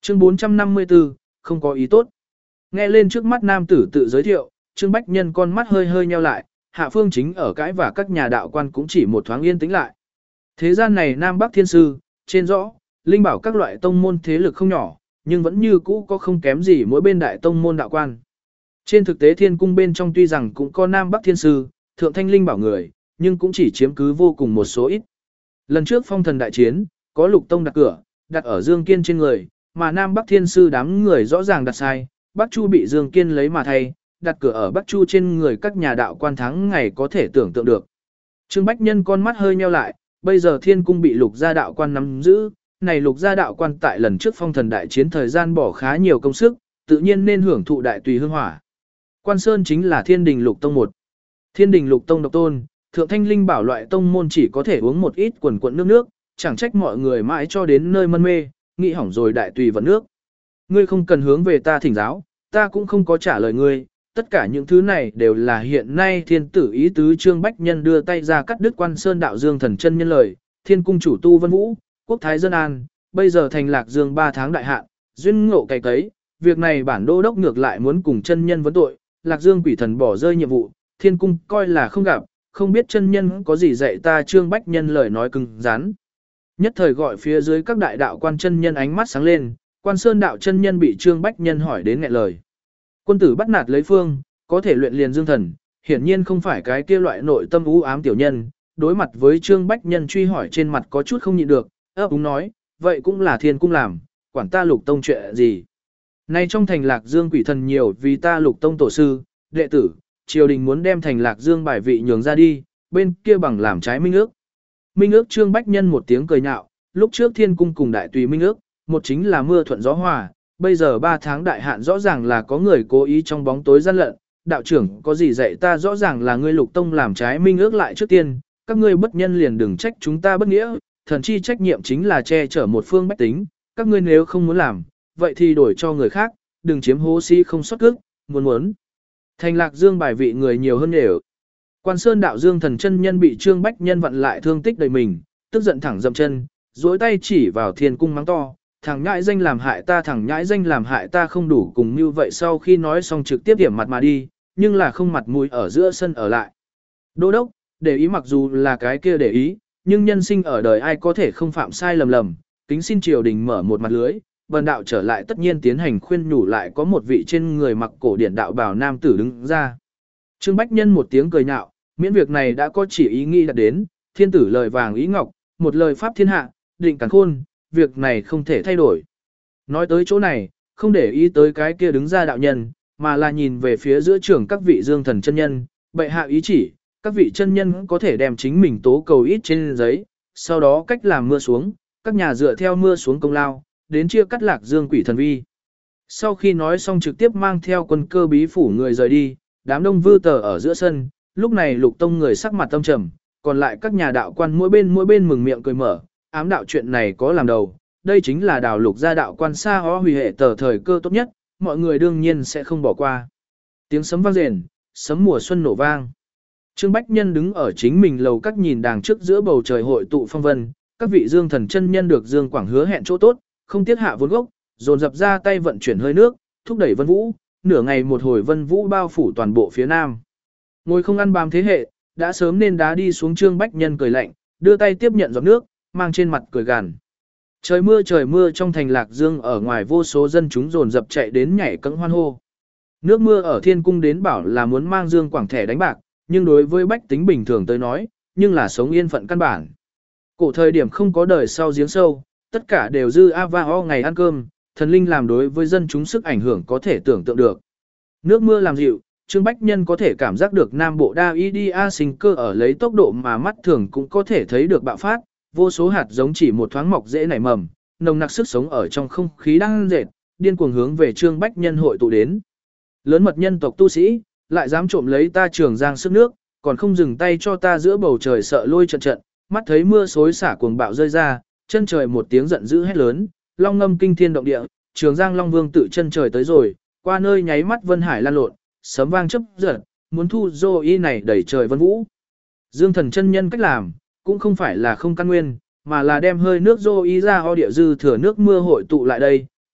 Chương 454, không có ý tốt. Nghe lên trước mắt nam tử tự giới thiệu, Trương Bách Nhân con mắt hơi hơi nheo lại, hạ phương chính ở cãi và các nhà đạo quan cũng chỉ một thoáng yên tĩnh lại. Thế gian này Nam Bắc Thiên Sư, trên rõ, linh bảo các loại tông môn thế lực không nhỏ, nhưng vẫn như cũ có không kém gì mỗi bên đại tông môn đạo quan. Trên thực tế Thiên Cung bên trong tuy rằng cũng có Nam Bắc Thiên Sư, Thượng Thanh Linh bảo người, nhưng cũng chỉ chiếm cứ vô cùng một số ít. Lần trước phong thần đại chiến, có Lục Tông đặt cửa, đặt ở Dương Kiên trên người, mà Nam Bắc Thiên Sư đám người rõ ràng đặt sai, Bắc Chu bị Dương Kiên lấy mà thay, đặt cửa ở Bắc Chu trên người các nhà đạo quan thắng ngày có thể tưởng tượng được. Trương Bách Nhân con mắt hơi nheo lại, bây giờ Thiên Cung bị Lục gia đạo quan nắm giữ, này Lục gia đạo quan tại lần trước phong thần đại chiến thời gian bỏ khá nhiều công sức, tự nhiên nên hưởng thụ đại tùy hương hỏa. Quan Sơn chính là Thiên Đình Lục Tông một. Thiên Đình Lục Tông độc tôn, Thượng Thanh Linh bảo loại tông môn chỉ có thể uống một ít quần quận nước, chẳng trách mọi người mãi cho đến nơi mân mê, nghĩ hỏng rồi đại tùy vận nước. Ngươi không cần hướng về ta thỉnh giáo, ta cũng không có trả lời ngươi, tất cả những thứ này đều là hiện nay thiên tử ý tứ. Trương Bách Nhân đưa tay ra cắt đứt Quan Sơn đạo Dương thần chân nhân lời, Thiên Cung chủ tu Vân Vũ, quốc thái dân an, bây giờ thành Lạc Dương 3 tháng đại hạn, duyên ngộ cày cấy, việc này bản đô đốc ngược lại muốn cùng chân nhân vấn tội, Lạc Dương quỷ thần bỏ rơi nhiệm vụ, Thiên Cung coi là không gặp, không biết chân nhân có gì dạy ta. Trương Bách Nhân lời nói cứng rắn. Nhất thời gọi phía dưới các đại đạo quan chân nhân ánh mắt sáng lên, Quan Sơn đạo chân nhân bị Trương Bách Nhân hỏi đến nghẹn lời. Quân tử bắt nạt lấy phương, có thể luyện liền dương thần, hiển nhiên không phải cái kia loại nội tâm u ám tiểu nhân, đối mặt với Trương Bách Nhân truy hỏi trên mặt có chút không nhịn được, ấp úng nói, vậy cũng là Thiên Cung làm, quản ta Lục Tông chuyện gì. Nay trong thành Lạc Dương quỷ thần nhiều vì ta Lục Tông tổ sư, đệ tử, triều đình muốn đem thành Lạc Dương bài vị nhường ra đi, bên kia bằng làm trái minh ước. Minh ước. Trương Bách Nhân một tiếng cười nhạo, lúc trước Thiên Cung cùng đại tùy minh ước, một chính là mưa thuận gió hòa, bây giờ 3 tháng đại hạn rõ ràng là có người cố ý trong bóng tối gian lận, đạo trưởng có gì dạy ta, rõ ràng là ngươi Lục Tông làm trái minh ước lại trước tiên, các ngươi bất nhân liền đừng trách chúng ta bất nghĩa, thần chi trách nhiệm chính là che chở một phương bách tính, các ngươi nếu không muốn làm, vậy thì đổi cho người khác, đừng chiếm hố si không xuất cước, muốn. Thành Lạc Dương bài vị người nhiều hơn đều. Quan Sơn đạo Dương thần chân nhân bị Trương Bách Nhân vặn lại thương tích đầy mình, tức giận thẳng dậm chân, duỗi tay chỉ vào Thiên Cung mắng to, thằng nhãi danh làm hại ta, thằng nhãi danh làm hại ta, không đủ cùng như vậy. Sau khi nói xong trực tiếp điểm mặt mà đi, nhưng là không mặt mũi ở giữa sân ở lại. Đô đốc, để ý mặc dù là cái kia để ý, nhưng nhân sinh ở đời ai có thể không phạm sai lầm, kính xin triều đình mở một mặt lưới, bần đạo trở lại tất nhiên tiến hành khuyên nhủ. Lại có một vị trên người mặc cổ điển đạo bào nam tử đứng ra. Trương Bách Nhân một tiếng cười nhạo, miễn việc này đã có chỉ ý nghĩ đạt đến, thiên tử lời vàng ý ngọc, một lời pháp thiên hạ, định càn khôn, việc này không thể thay đổi. Nói tới chỗ này, không để ý tới cái kia đứng ra đạo nhân, mà là nhìn về phía giữa trưởng các vị Dương thần chân nhân, bệ hạ ý chỉ, các vị chân nhân có thể đem chính mình tố cầu ít trên giấy, sau đó cách làm mưa xuống, các nhà dựa theo mưa xuống công lao, đến chia cắt Lạc Dương quỷ thần vi. Sau khi nói xong trực tiếp mang theo quân cơ bí phủ người rời đi, đám đông vư tờ ở giữa sân, lúc này Lục Tông người sắc mặt tâm trầm, còn lại các nhà đạo quan mỗi bên mừng miệng cười mở, ám đạo chuyện này có làm đầu, đây chính là đào Lục gia đạo quan xa ho hủy hệ tờ thời cơ tốt nhất, mọi người đương nhiên sẽ không bỏ qua. Tiếng sấm vang rền, sấm mùa xuân nổ vang. Trương Bách Nhân đứng ở chính mình lầu các nhìn đàng trước giữa bầu trời hội tụ phong vân, các vị Dương thần chân nhân được Dương Quảng hứa hẹn chỗ tốt, không tiếc hạ vốn gốc, dồn dập ra tay vận chuyển hơi nước, thúc đẩy Vân Vũ, nửa ngày một hồi Vân Vũ bao phủ toàn bộ phía nam. Ngồi không ăn bám thế hệ, đã sớm nên đá đi xuống. Trương Bách Nhân cười lạnh, đưa tay tiếp nhận giọt nước, mang trên mặt cười gằn. Trời mưa trong thành Lạc Dương ở ngoài vô số dân chúng dồn dập chạy đến nhảy cẫng hoan hô. Nước mưa ở Thiên Cung đến bảo là muốn mang Dương Quảng thẻ đánh bạc, nhưng đối với bách tính bình thường tới nói, nhưng là sống yên phận căn bản. Cổ thời điểm không có đời sau giếng sâu, tất cả đều dư va ho ngày ăn cơm, thần linh làm đối với dân chúng sức ảnh hưởng có thể tưởng tượng được. Nước mưa làm dịu, Trương Bách Nhân có thể cảm giác được Nam Bộ đa idia sinh cơ ở lấy tốc độ mà mắt thường cũng có thể thấy được bạo phát, vô số hạt giống chỉ một thoáng mọc dễ nảy mầm, nồng nặc sức sống ở trong không khí đang dệt, điên cuồng hướng về Trương Bách Nhân hội tụ đến. Lớn mật nhân tộc tu sĩ, lại dám trộm lấy ta Trường Giang sức nước, còn không dừng tay cho ta giữa bầu trời sợ lôi trận trận, mắt thấy mưa xối xả cuồng bạo rơi ra, chân trời một tiếng giận dữ hét lớn, long ngâm kinh thiên động địa, Trường Giang Long Vương tự chân trời tới rồi, qua nơi nháy mắt vân hải lan lộn, sấm vang chớp giật, muốn thu dô y này đẩy trời vân vũ. Dương thần chân nhân cách làm, cũng không phải là không căn nguyên, mà là đem hơi nước dô y ra ho địa dư thừa nước mưa hội tụ lại đây,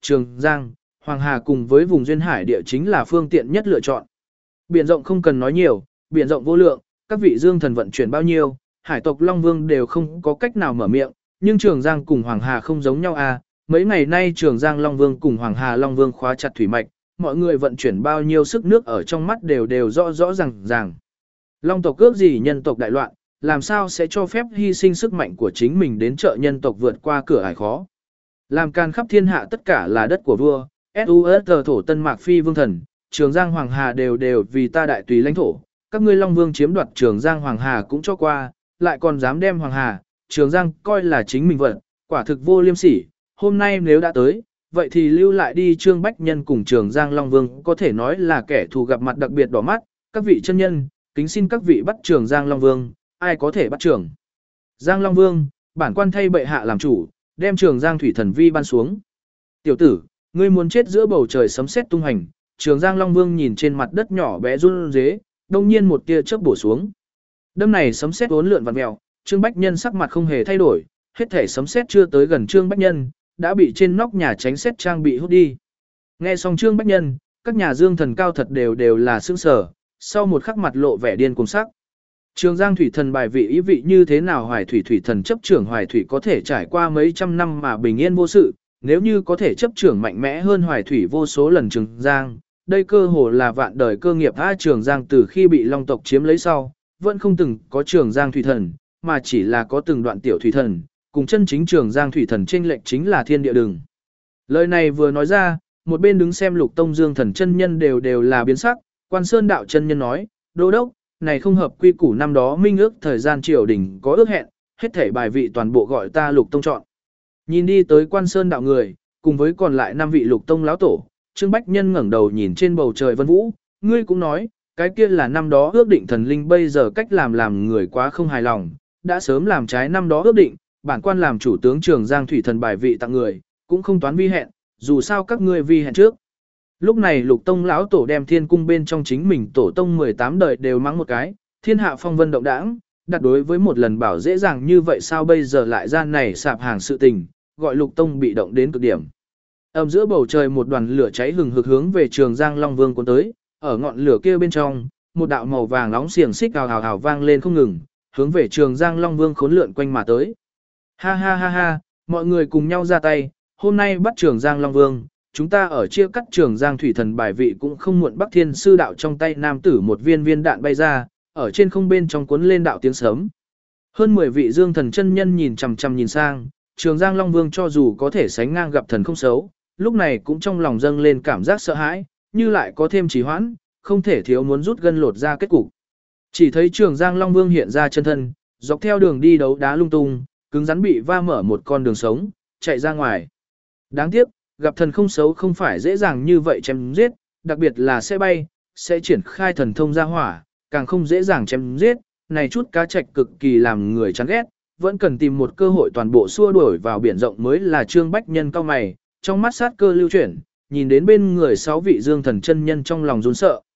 Trường Giang, Hoàng Hà cùng với vùng duyên hải địa chính là phương tiện nhất lựa chọn. Biển rộng không cần nói nhiều, biển rộng vô lượng, các vị dương thần vận chuyển bao nhiêu, hải tộc Long Vương đều không có cách nào mở miệng, nhưng Trường Giang cùng Hoàng Hà không giống nhau à, mấy ngày nay Trường Giang Long Vương cùng Hoàng Hà Long Vương khóa chặt thủy mạch, mọi người vận chuyển bao nhiêu sức nước ở trong mắt đều đều rõ rõ ràng. Long tộc ước gì nhân tộc đại loạn, làm sao sẽ cho phép hy sinh sức mạnh của chính mình đến trợ nhân tộc vượt qua cửa ải khó. Làm can khắp thiên hạ tất cả là đất của vua, SUST thổ Tân Mạc Phi vương thần, Trường Giang Hoàng Hà đều đều vì ta đại tùy lãnh thổ, các ngươi Long Vương chiếm đoạt Trường Giang Hoàng Hà cũng cho qua, lại còn dám đem Hoàng Hà, Trường Giang coi là chính mình vận, quả thực vô liêm sỉ, hôm nay nếu đã tới, vậy thì lưu lại đi. Trương Bách Nhân cùng Trường Giang Long Vương có thể nói là kẻ thù gặp mặt đặc biệt đỏ mắt, các vị chân nhân, kính xin các vị bắt Trường Giang Long Vương, ai có thể bắt Trường Giang Long Vương, bản quan thay bệ hạ làm chủ, đem Trường Giang thủy thần vi ban xuống. Tiểu tử, ngươi muốn chết giữa bầu trời sấm sét tung hành. Trường Giang Long Vương nhìn trên mặt đất nhỏ bé run rế, đông nhiên một tia chớp bổ xuống. Đâm này sấm sét uốn lượn vặn mèo, Trương Bách Nhân sắc mặt không hề thay đổi, hết thể sấm sét chưa tới gần Trương Bách Nhân, đã bị trên nóc nhà tránh sét trang bị hút đi. Nghe xong Trương Bách Nhân, các nhà dương thần cao thật đều đều là sững sờ, sau một khắc mặt lộ vẻ điên cuồng sắc. Trường Giang thủy thần bài vị ý vị như thế nào? Hoài thủy thủy thần chấp trưởng Hoài thủy có thể trải qua mấy trăm năm mà bình yên vô sự, nếu như có thể chấp trưởng mạnh mẽ hơn Hoài thủy vô số lần Trường Giang, đây cơ hồ là vạn đời cơ nghiệp. Trường Giang từ khi bị Long tộc chiếm lấy sau, vẫn không từng có Trường Giang thủy thần, mà chỉ là có từng đoạn tiểu thủy thần, cùng chân chính Trường Giang thủy thần chênh lệch chính là thiên địa đường. Lời này vừa nói ra, một bên đứng xem Lục Tông Dương thần chân nhân đều đều là biến sắc. Quan Sơn đạo chân nhân nói, đô đốc, này không hợp quy củ năm đó minh ước thời gian triều đình có ước hẹn, hết thể bài vị toàn bộ gọi ta Lục Tông chọn. Nhìn đi tới Quan Sơn đạo người, cùng với còn lại 5 vị Lục Tông lão tổ, Trương Bách Nhân ngẩng đầu nhìn trên bầu trời vân vũ, ngươi cũng nói, cái kia là năm đó ước định thần linh, bây giờ cách làm người quá không hài lòng, đã sớm làm trái năm đó ước định, bản quan làm chủ tướng Trường Giang thủy thần bài vị tặng người, cũng không toán vi hẹn, dù sao các ngươi vi hẹn trước. Lúc này Lục Tông lão tổ đem thiên cung bên trong chính mình tổ tông 18 đời đều mắng một cái, thiên hạ phong vân động đãng, đặt đối với một lần bảo dễ dàng như vậy sao bây giờ lại ra này sạp hàng sự tình, gọi Lục Tông bị động đến cực điểm. Ầm giữa bầu trời một đoàn lửa cháy hừng hực hướng về Trường Giang Long Vương cuốn tới, ở ngọn lửa kia bên trong, một đạo màu vàng nóng xiềng xích hào hào hào vang lên không ngừng, hướng về Trường Giang Long Vương khốn lượn quanh mà tới. Ha ha ha ha, mọi người cùng nhau ra tay, hôm nay bắt Trường Giang Long Vương, chúng ta ở chia cắt Trường Giang thủy thần bài vị cũng không muộn. Bắc Thiên sư đạo trong tay nam tử một viên viên đạn bay ra, ở trên không bên trong cuốn lên đạo tiếng sấm. Hơn 10 vị dương thần chân nhân nhìn chằm chằm nhìn sang, Trường Giang Long Vương cho dù có thể sánh ngang gặp thần không xấu, lúc này cũng trong lòng dâng lên cảm giác sợ hãi, như lại có thêm trì hoãn, không thể thiếu muốn rút gân lột ra kết cục. Chỉ thấy Trường Giang Long Vương hiện ra chân thân, dọc theo đường đi đấu đá lung tung, cứng rắn bị va mở một con đường sống, chạy ra ngoài. Đáng tiếc, gặp thần không xấu không phải dễ dàng như vậy chém giết, đặc biệt là sẽ bay, sẽ triển khai thần thông ra hỏa, càng không dễ dàng chém giết, này chút cá trạch cực kỳ làm người chán ghét, vẫn cần tìm một cơ hội toàn bộ xua đuổi vào biển rộng mới là. Trương Bách Nhân cao mày, trong mắt sát cơ lưu chuyển, nhìn đến bên người 6 vị dương thần chân nhân trong lòng run sợ.